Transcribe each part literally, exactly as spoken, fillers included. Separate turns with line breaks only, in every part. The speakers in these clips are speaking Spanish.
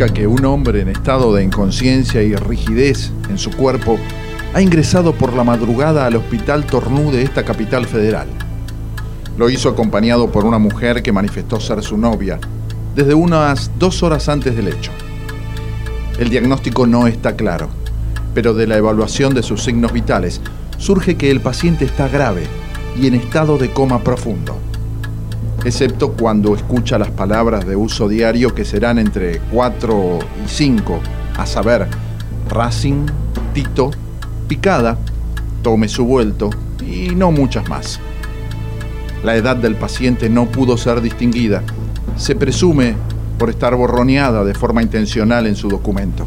comunica que un hombre en estado de inconsciencia y rigidez en su cuerpo ha ingresado por la madrugada al Hospital Tornú de esta capital federal. Lo hizo acompañado por una mujer que manifestó ser su novia desde unas dos horas antes del hecho. El diagnóstico no está claro, pero de la evaluación de sus signos vitales surge que el paciente está grave y en estado de coma profundo, excepto cuando escucha las palabras de uso diario que serán entre cuatro y cinco, a saber, Racing, Tito, Picada, Tome su vuelto y no muchas más. La edad del paciente no pudo ser distinguida. Se presume por estar borroneada de forma intencional en su documento.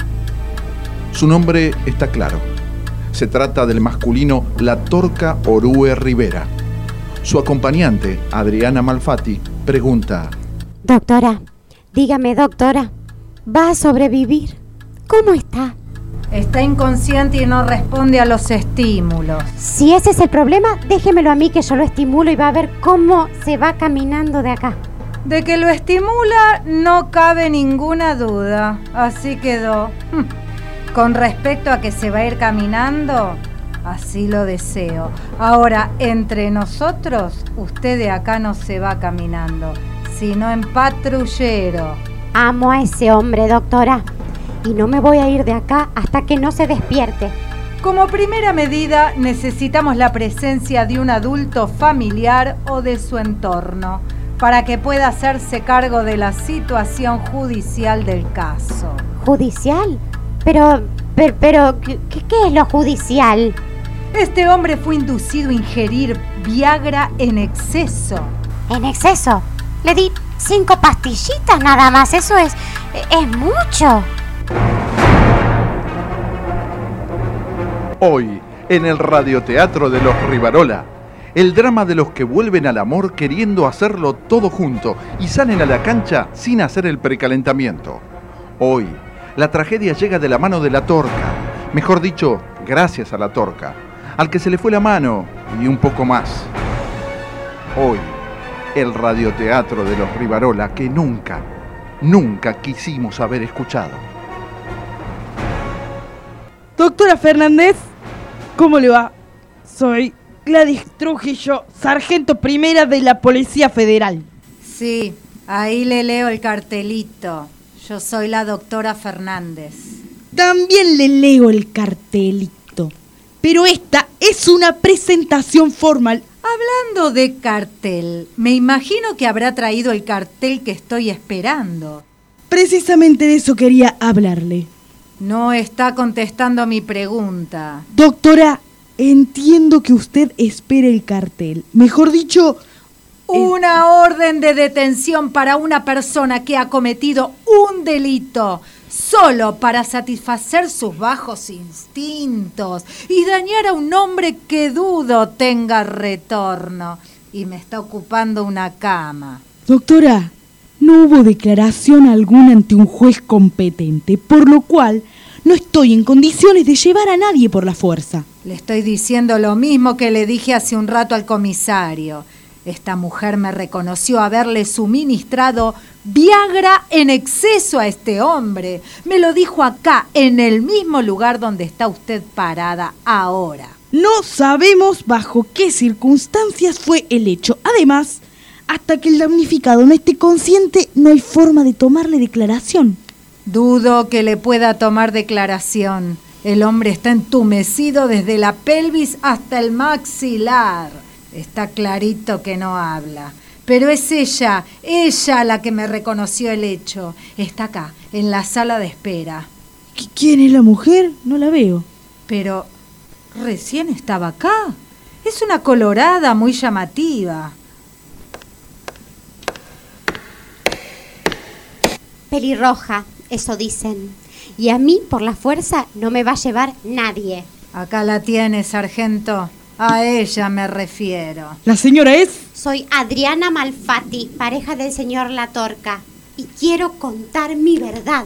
Su nombre está claro. Se trata del masculino Latorca Orue Rivera. Su acompañante, Adriana Malfatti, pregunta:
Doctora, dígame, doctora, ¿va a sobrevivir? ¿Cómo está?
Está inconsciente y no responde a los estímulos.
Si ese es el problema, déjemelo a mí que yo lo estimulo y va a ver cómo se va caminando de acá.
De que lo estimula no cabe ninguna duda. Así quedó. Con respecto a que se va a ir caminando, así lo deseo. Ahora, entre nosotros, usted de acá no se va caminando, sino en patrullero.
Amo a ese hombre, doctora. Y no me voy a ir de acá hasta que no se despierte.
Como primera medida, necesitamos la presencia de un adulto familiar o de su entorno para que pueda hacerse cargo de la situación judicial del caso.
¿Judicial? Pero, pero, pero ¿qué, qué es lo judicial?
Este hombre fue inducido a ingerir Viagra en exceso.
¿En exceso? Le di cinco pastillitas nada más, eso es, es mucho.
Hoy, en el radioteatro de los Rivarola, el drama de los que vuelven al amor queriendo hacerlo todo junto y salen a la cancha sin hacer el precalentamiento. Hoy, la tragedia llega de la mano de Latorca, mejor dicho, gracias a Latorca, al que se le fue la mano y un poco más. Hoy, el radioteatro de los Rivarola que nunca, nunca quisimos haber escuchado.
Doctora Fernández, ¿cómo le va? Soy Gladys Trujillo, sargento primera de la Policía Federal.
Sí, ahí le leo el cartelito. Yo soy la doctora Fernández.
También le leo el cartelito, pero esta es una presentación formal.
Hablando de cartel, me imagino que habrá traído el cartel que estoy esperando.
Precisamente de eso quería hablarle.
No está contestando a mi pregunta.
Doctora, entiendo que usted espera el cartel. Mejor dicho,
una el... orden de detención para una persona que ha cometido un delito solo para satisfacer sus bajos instintos y dañar a un hombre que dudo tenga retorno. Y me está ocupando una cama.
Doctora, no hubo declaración alguna ante un juez competente, por lo cual no estoy en condiciones de llevar a nadie por la fuerza.
Le estoy diciendo lo mismo que le dije hace un rato al comisario. Esta mujer me reconoció haberle suministrado Viagra en exceso a este hombre. Me lo dijo acá, en el mismo lugar donde está usted parada ahora.
No sabemos bajo qué circunstancias fue el hecho. Además, hasta que el damnificado no esté consciente, no hay forma de tomarle declaración.
Dudo que le pueda tomar declaración. El hombre está entumecido desde la pelvis hasta el maxilar. Está clarito que no habla. Pero es ella, ella la que me reconoció el hecho. Está acá, en la sala de espera.
¿Quién es la mujer? No la veo.
Pero recién estaba acá. Es una colorada muy llamativa.
Pelirroja, eso dicen. Y a mí, por la fuerza, no me va a llevar nadie.
Acá la tiene, sargento. A ella me refiero.
¿La señora es?
Soy Adriana Malfatti, pareja del señor Latorca. Y quiero contar mi verdad.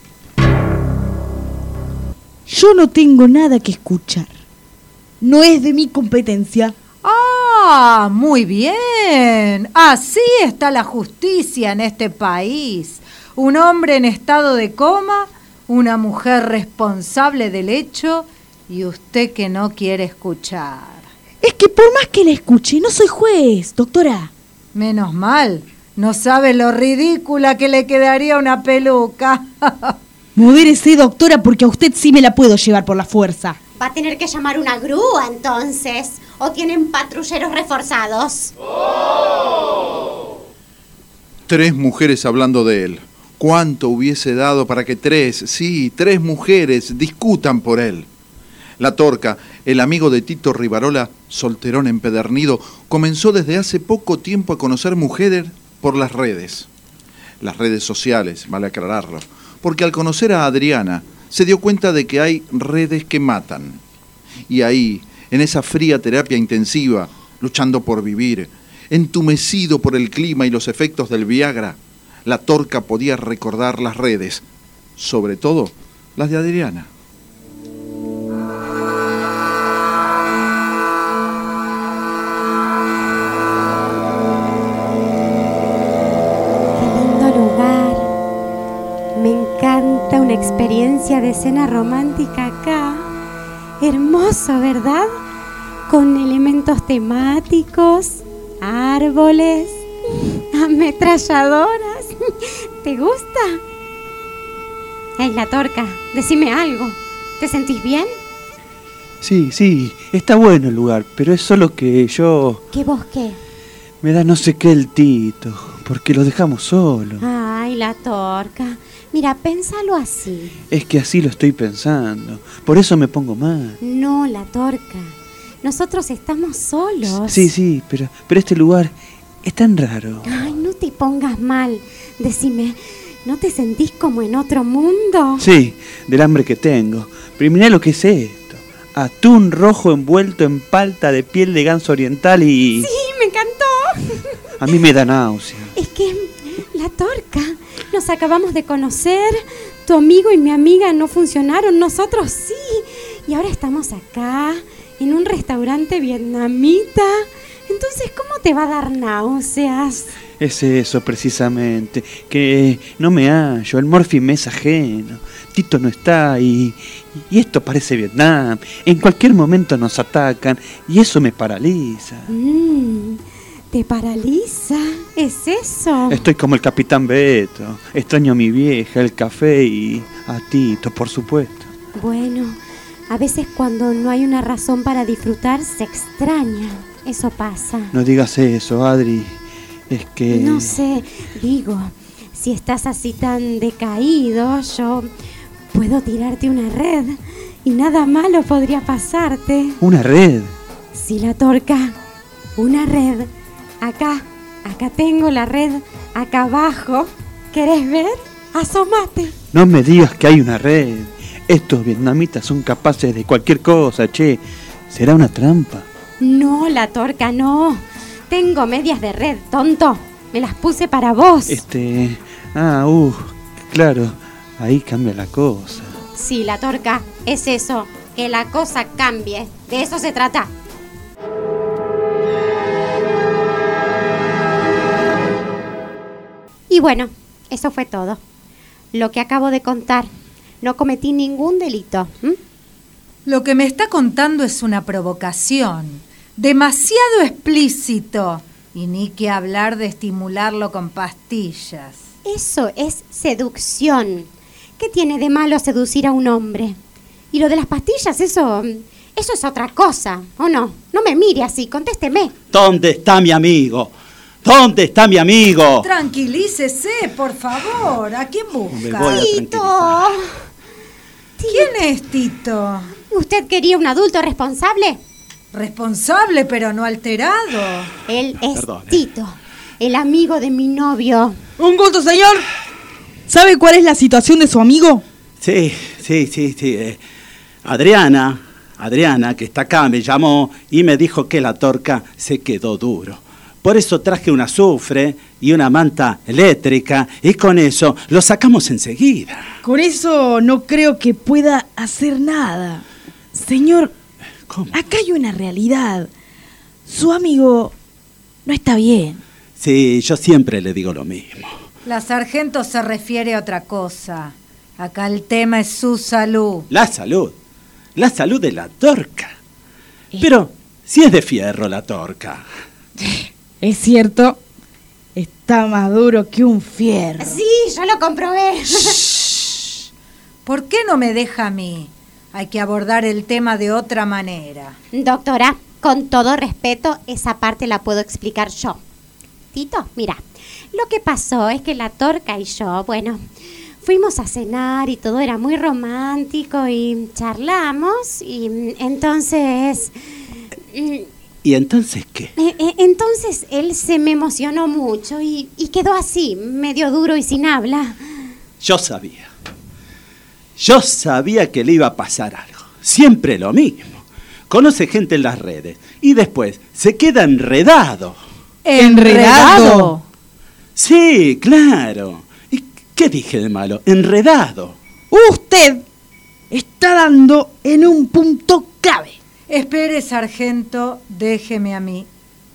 Yo no tengo nada que escuchar. No es de mi competencia.
¡Ah, muy bien! Así está la justicia en este país. un hombre en estado de coma, una mujer responsable del hecho y usted que no quiere escuchar.
Es que por más que la escuche, no soy juez, doctora.
Menos mal, no sabe lo ridícula que le quedaría una peluca.
Modérese, doctora, porque a usted sí me la puedo llevar por la fuerza.
Va a tener que llamar una grúa entonces. ¿O tienen patrulleros reforzados?
¡Oh! Tres mujeres hablando de él. ¿Cuánto hubiese dado para que tres, sí, tres mujeres discutan por él? La Torca, el amigo de Tito Rivarola, solterón empedernido, comenzó desde hace poco tiempo a conocer mujeres por las redes. Las redes sociales, vale aclararlo, porque al conocer a Adriana se dio cuenta de que hay redes que matan. Y ahí, en esa fría terapia intensiva, luchando por vivir, entumecido por el clima y los efectos del Viagra, la Torca podía recordar las redes, sobre todo las de Adriana.
Qué lindo lugar. Me encanta una experiencia de cena romántica acá. Hermoso, ¿verdad? Con elementos temáticos, árboles, ametralladoras. ¿Te gusta? Hey, la Torca, decime algo. ¿Te sentís bien?
Sí, sí, está bueno el lugar, pero es solo que yo...
¿Qué vos qué?
Me da no sé qué el Tito, porque lo dejamos solo.
Ay, la Torca. Mira, pénsalo así.
Es que así lo estoy pensando, por eso me pongo mal.
No, la Torca. Nosotros estamos solos.
Sí, sí, pero, pero este lugar es tan raro.
Ay, no te pongas mal. Decime, ¿no te sentís como en otro mundo?
Sí, del hambre que tengo. Pero mirá lo que es esto. Atún rojo envuelto en palta de piel de ganso oriental y...
Sí, me encantó.
A mí me da náusea.
Es que, la Torca, nos acabamos de conocer. Tu amigo y mi amiga no funcionaron, nosotros sí. Y ahora estamos acá, en un restaurante vietnamita. Entonces, ¿cómo te va a dar náuseas?
Es eso, precisamente, que no me hallo, el morfín me es ajeno, Tito no está y, y esto parece Vietnam. En cualquier momento nos atacan y eso me paraliza.
Mm, ¿Te paraliza? ¿Es eso?
Estoy como el Capitán Beto, extraño a mi vieja, el café y a Tito, por supuesto.
Bueno, a veces cuando no hay una razón para disfrutar, se extraña. Eso pasa.
No digas eso, Adri. Es que...
No sé, digo, si estás así tan decaído, yo puedo tirarte una red y nada malo podría pasarte.
¿Una red?
Sí, la Torca, una red. Acá, acá tengo la red, acá abajo. ¿Querés ver? Asómate.
No me digas que hay una red. Estos vietnamitas son capaces de cualquier cosa, che. ¿Será una trampa?
No, la Torca, no. Tengo medias de red, tonto. Me las puse para vos.
Este... Ah, uh, claro. Ahí cambia la cosa.
Sí, la Torca, es eso. Que la cosa cambie. De eso se trata. Y bueno, eso fue todo. Lo que acabo de contar. No cometí ningún delito. ¿Mm?
Lo que me está contando es una provocación. Demasiado explícito. Y ni que hablar de estimularlo con pastillas.
Eso es seducción. ¿Qué tiene de malo seducir a un hombre? Y lo de las pastillas, eso... Eso es otra cosa, ¿o no? No me mire así, contésteme.
¿Dónde está mi amigo? ¿Dónde está mi amigo?
Tranquilícese, por favor. ¿A quién busca?
Me voy a
Tito.
¿Quién es Tito?
¿Usted quería un adulto responsable?
Responsable, pero no alterado.
Él es
Perdón, eh.
Tito, el amigo de mi novio.
Un gusto, señor. ¿Sabe cuál es la situación de su amigo?
Sí, sí, sí, sí. eh, Adriana, Adriana, que está acá, me llamó y me dijo que la Torca se quedó duro. Por eso traje un azufre y una manta eléctrica y con eso lo sacamos enseguida.
Con eso no creo que pueda hacer nada. Señor,
¿Cómo?
acá hay una realidad. Su amigo no está bien.
Sí, yo siempre le digo lo mismo.
La sargento se refiere a otra cosa. Acá el tema es su salud.
La salud. La salud de la Torca. Pero si es de fierro la Torca.
Es cierto, está más duro que un fierro.
Sí, yo lo comprobé.
Shh. ¿Por qué no me deja a mí? Hay que abordar el tema de otra manera.
Doctora, con todo respeto, esa parte la puedo explicar yo. Tito, mira, lo que pasó es que la Torca y yo, bueno, fuimos a cenar y todo era muy romántico y charlamos y entonces...
¿Y entonces qué?
Eh, eh, entonces él se me emocionó mucho y, y quedó así, medio duro y sin habla.
Yo sabía. Yo sabía que le iba a pasar algo. Siempre lo mismo. Conoce gente en las redes y después se queda enredado.
¿Enredado?
Sí, claro. ¿Y qué dije de malo? Enredado.
Usted está dando en un punto clave.
Espere, sargento, déjeme a mí.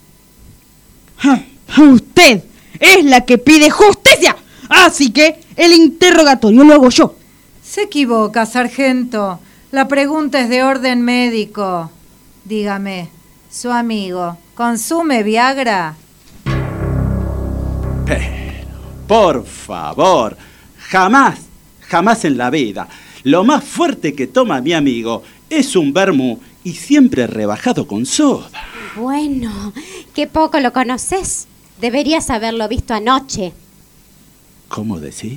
Usted es la que pide justicia, así que el interrogatorio lo hago yo.
Se equivoca, sargento. La pregunta es de orden médico. Dígame, ¿su amigo consume Viagra?
Pero, por favor, jamás, jamás en la vida. Lo más fuerte que toma mi amigo es un vermú y siempre rebajado con soda.
Bueno, qué poco lo conoces. Deberías haberlo visto anoche.
¿Cómo decís?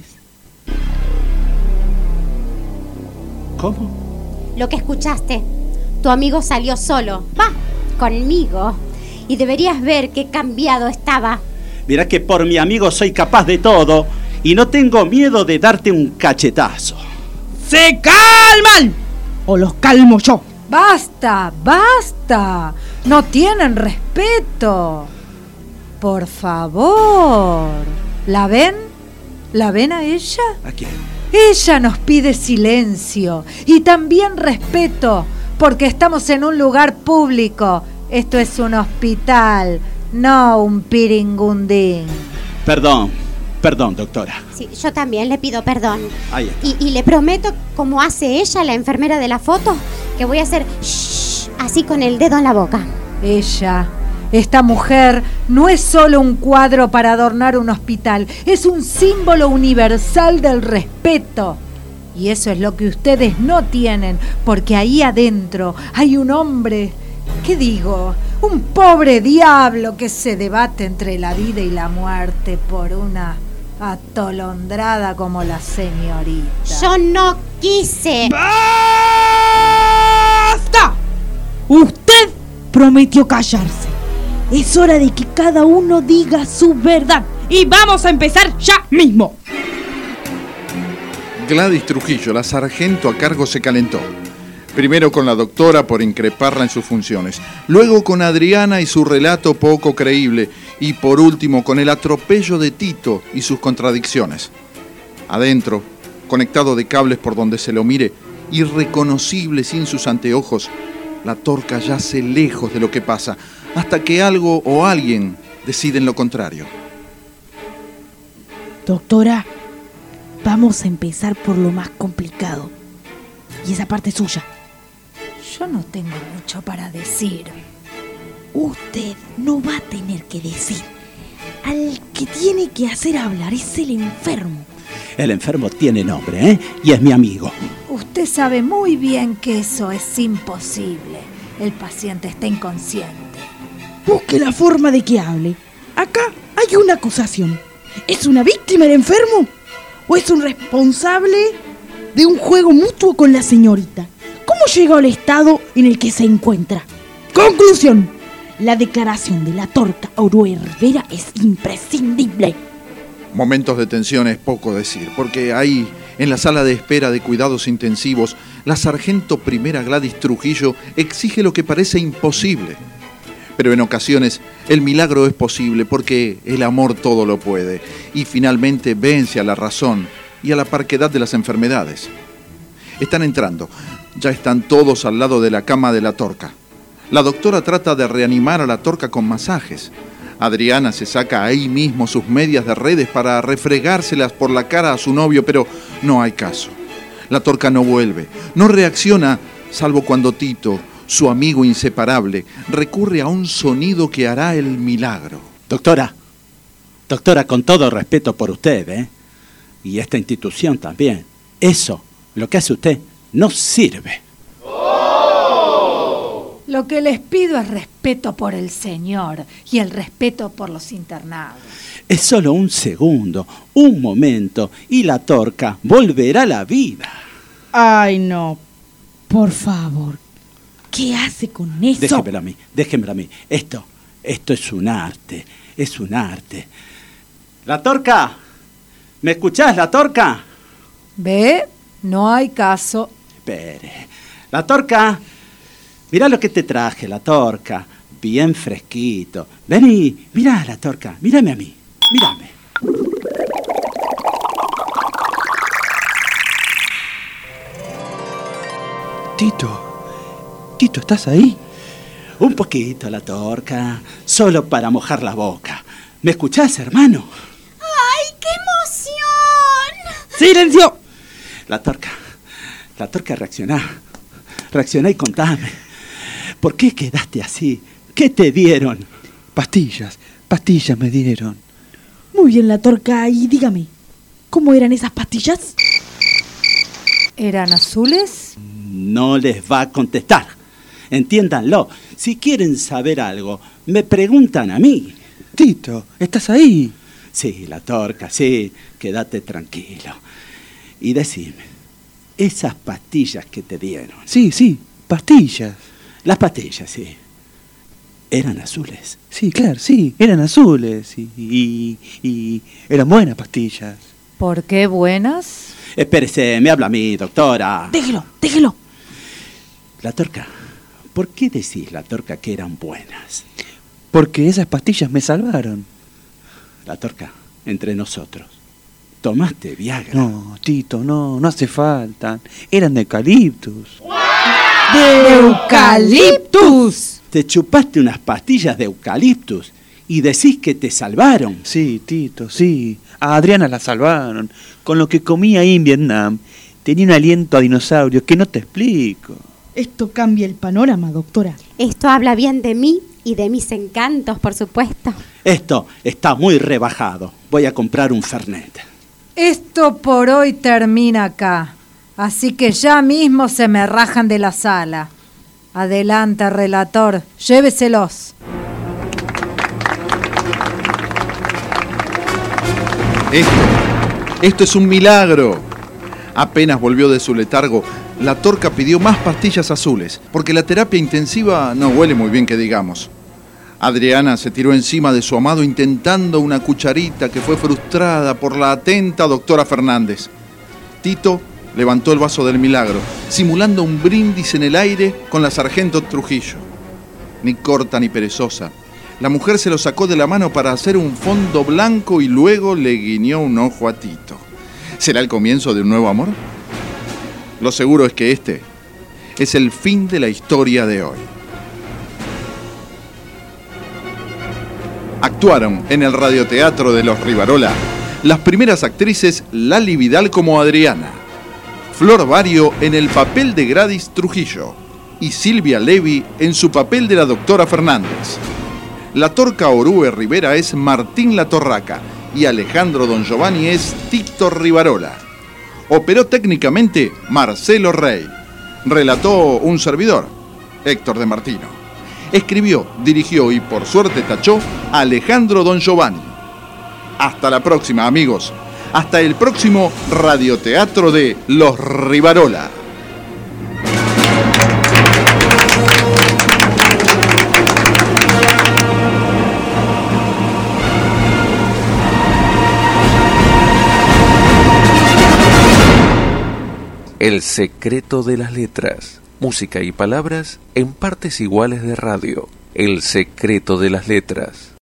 ¿Cómo?
Lo que escuchaste. Tu amigo salió solo. Va, conmigo. Y deberías ver qué cambiado estaba.
Mirá que por mi amigo soy capaz de todo y no tengo miedo de darte un cachetazo.
¡Se calman! O los calmo yo.
¡Basta! ¡Basta! No tienen respeto. Por favor. ¿La ven? ¿La ven a ella?
¿A quién?
Ella nos pide silencio y también respeto, porque estamos en un lugar público. Esto es un hospital, no un piringundín.
Perdón, perdón, doctora.
Sí, yo también le pido perdón.
Ahí está.
Y, y le prometo, como hace ella, la enfermera de la foto, que voy a hacer shh, así con el dedo en la boca.
Ella, esta mujer, no es solo un cuadro para adornar un hospital, es un símbolo universal del respeto. Y eso es lo que ustedes no tienen, porque ahí adentro hay un hombre, ¿qué digo? Un pobre diablo que se debate entre la vida y la muerte por una atolondrada como la señorita.
Yo no quise.
¡Basta! Usted prometió callarse. Es hora de que cada uno diga su verdad. Y vamos a empezar ya mismo.
Gladys Trujillo, la sargento a cargo, se calentó. Primero con la doctora por increparla en sus funciones, luego con Adriana y su relato poco creíble, y por último con el atropello de Tito y sus contradicciones. Adentro, conectado de cables por donde se lo mire, irreconocible sin sus anteojos, la Torca yace lejos de lo que pasa, hasta que algo o alguien deciden lo contrario.
Doctora, vamos a empezar por lo más complicado. Y esa parte es suya.
Yo no tengo mucho para decir.
Usted no va a tener que decir. Al que tiene que hacer hablar es el enfermo.
El enfermo tiene nombre, ¿eh? Y es mi amigo.
Usted sabe muy bien que eso es imposible. El paciente está inconsciente.
Busque la forma de que hable. Acá hay una acusación. ¿Es una víctima el enfermo? ¿O es un responsable de un juego mutuo con la señorita? ¿Cómo llegó al estado en el que se encuentra? Conclusión. La declaración de la Torca Orue Rivera es imprescindible.
Momentos de tensión es poco decir, porque ahí, en la sala de espera de cuidados intensivos, la sargento primera Gladys Trujillo exige lo que parece imposible. Pero en ocasiones el milagro es posible porque el amor todo lo puede y finalmente vence a la razón y a la parquedad de las enfermedades. Están entrando, ya están todos al lado de la cama de la Torca. La doctora trata de reanimar a la Torca con masajes. Adriana se saca ahí mismo sus medias de redes para refregárselas por la cara a su novio, pero no hay caso. La Torca no vuelve, no reacciona, salvo cuando Tito, su amigo inseparable, recurre a un sonido que hará el milagro.
Doctora, doctora, con todo respeto por usted, ¿eh? Y esta institución también, eso, lo que hace usted, no sirve.
Lo que les pido es respeto por el Señor y el respeto por los internados.
Es solo un segundo, un momento, y la Torca volverá a la vida.
Ay, no. Por favor. ¿Qué hace con eso?
Déjemelo a mí, déjemelo a mí. Esto, esto es un arte, es un arte. La Torca, ¿me escuchás, la Torca?
¿Ve? No hay caso.
Espere. La Torca, mirá lo que te traje, la Torca. Bien fresquito. Vení, mirá la Torca, mírame a mí, mírame.
Tito, Tito, ¿estás ahí?
Un poquito, la Torca, solo para mojar la boca. ¿Me escuchás, hermano?
¡Ay, qué emoción!
¡Silencio!
La Torca, la Torca, reaccioná. Reaccioná y contame. ¿Por qué quedaste así? ¿Qué te dieron?
Pastillas, pastillas me dieron.
Muy bien, la Torca, y dígame, ¿cómo eran esas pastillas?
¿Eran azules?
No les va a contestar. Entiéndanlo. Si quieren saber algo, me preguntan a mí.
Tito, ¿estás ahí?
Sí, la Torca, sí. Quédate tranquilo. Y decime, esas pastillas que te dieron.
Sí, sí, pastillas.
Las pastillas, sí. ¿Eran azules?
Sí, claro, sí, eran azules y, y, y eran buenas pastillas.
¿Por qué buenas?
Espérese, me habla a mí, doctora.
Déjelo, déjelo.
La Torca, ¿por qué decís, la Torca, que eran buenas?
Porque esas pastillas me salvaron.
La Torca, entre nosotros, ¿tomaste Viagra?
No, Tito, no, no hace falta. Eran de eucaliptus.
¡De eucaliptus!
Te chupaste unas pastillas de eucaliptus y decís que te salvaron.
Sí, Tito, sí. A Adriana la salvaron. Con lo que comía ahí en Vietnam, tenía un aliento a dinosaurio que no te explico.
Esto cambia el panorama, doctora.
Esto habla bien de mí y de mis encantos, por supuesto.
Esto está muy rebajado. Voy a comprar un Fernet.
Esto por hoy termina acá. Así que ya mismo se me rajan de la sala. Adelante, relator, lléveselos.
Esto, esto es un milagro. Apenas volvió de su letargo, la Torca pidió más pastillas azules, porque la terapia intensiva no huele muy bien que digamos. Adriana se tiró encima de su amado intentando una cucharita que fue frustrada por la atenta doctora Fernández. Tito levantó el vaso del milagro, simulando un brindis en el aire con la sargento Trujillo. Ni corta ni perezosa, la mujer se lo sacó de la mano para hacer un fondo blanco y luego le guiñó un ojo a Tito. ¿Será el comienzo de un nuevo amor? Lo seguro es que este es el fin de la historia de hoy. Actuaron en el radioteatro de los Rivarola las primeras actrices Lali Vidal como Adriana, Flor Vario en el papel de Gladys Trujillo y Silvia Levi en su papel de la doctora Fernández. La Torca Orue Rivera es Martín La Torraca y Alejandro Don Giovanni es Tito Rivarola. Operó técnicamente Marcelo Rey. Relató un servidor, Héctor de Martino. Escribió, dirigió y por suerte tachó Alejandro Don Giovanni. Hasta la próxima, amigos. Hasta el próximo radioteatro de Los Rivarola.
El secreto de las letras. Música y palabras en partes iguales de radio. El secreto de las letras.